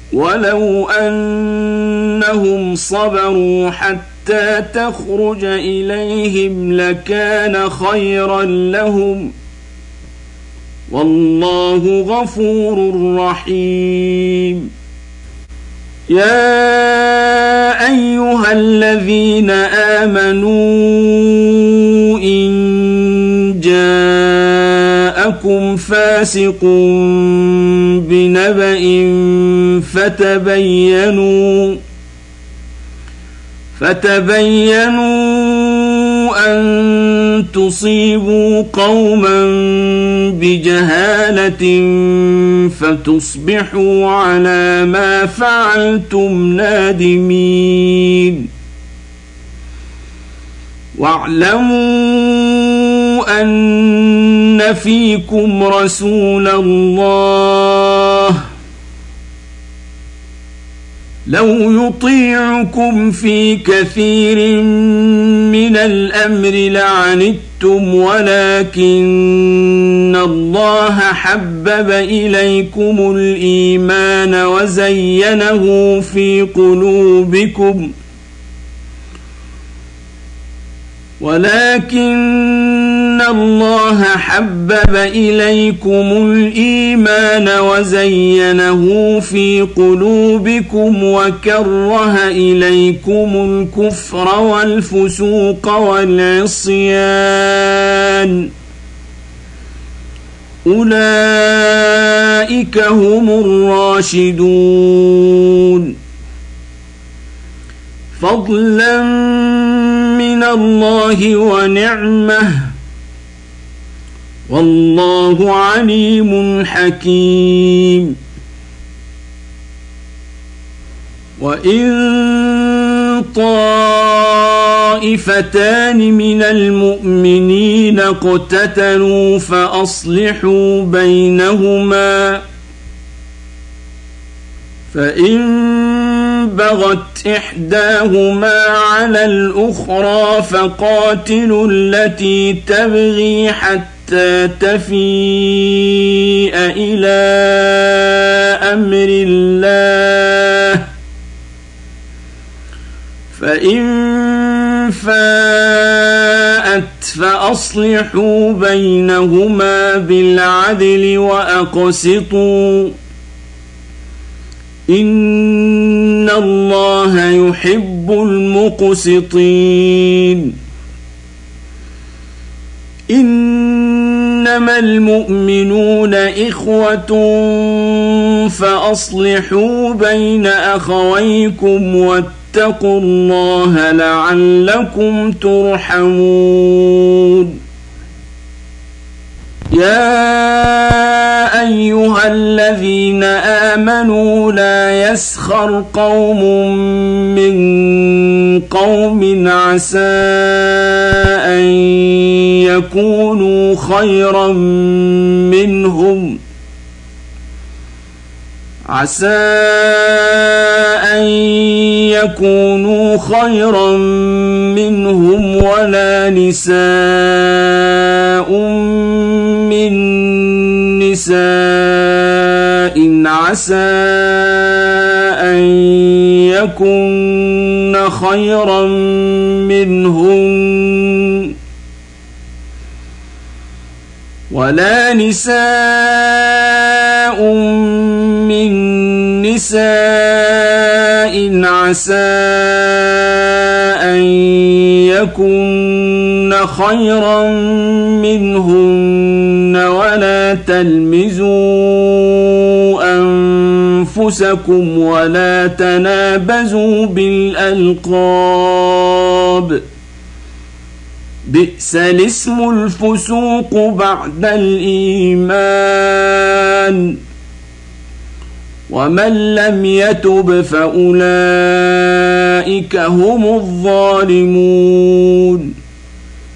ولو أنهم صبروا حتى تخرج إليهم لكان خيرا لهم، والله غفور رحيم. يا أيها الذين آمنوا إن جاءكم فاسق بنبأ فتبينوا أن تصيبوا قوما بجهالة فتصبحوا على ما فعلتم نادمين. واعلموا أن فيكم رسول الله لو يطيعكم في كثير من الأمر لعنتم، ولكن الله حبب إليكم الإيمان وزينه في قلوبكم وكره إليكم الكفر والفسوق والعصيان، أولئك هم الراشدون، فضلا من الله ونعمه، والله عليم حكيم. وإن طائفتان من المؤمنين اقتتلوا فأصلحوا بينهما، فإن بغت إحداهما على الأخرى فقاتلوا التي تبغي حتى تفيء إلى أمر الله، فإن فاءت فأصلحوا بينهما بالعدل وأقسطوا، إن الله يحب المقسطين. إنما المؤمنون إخوة فأصلحوا بين أخويكم واتقوا الله لعلكم ترحمون. يا أيها الذين آمنوا لا يسخر قوم من قوم عسى أن يكونوا خيرا منهم ولا نساء من نساء عسى أن يكن خيرا منهن، ولا نساء من نساء عسى أن يكن خيرا منهن، ولا تلمزوا أنفسكم ولا تنابزوا بالألقاب، بئس الاسم الفسوق بعد الإيمان، ومن لم يتب فأولئك هم الظالمون.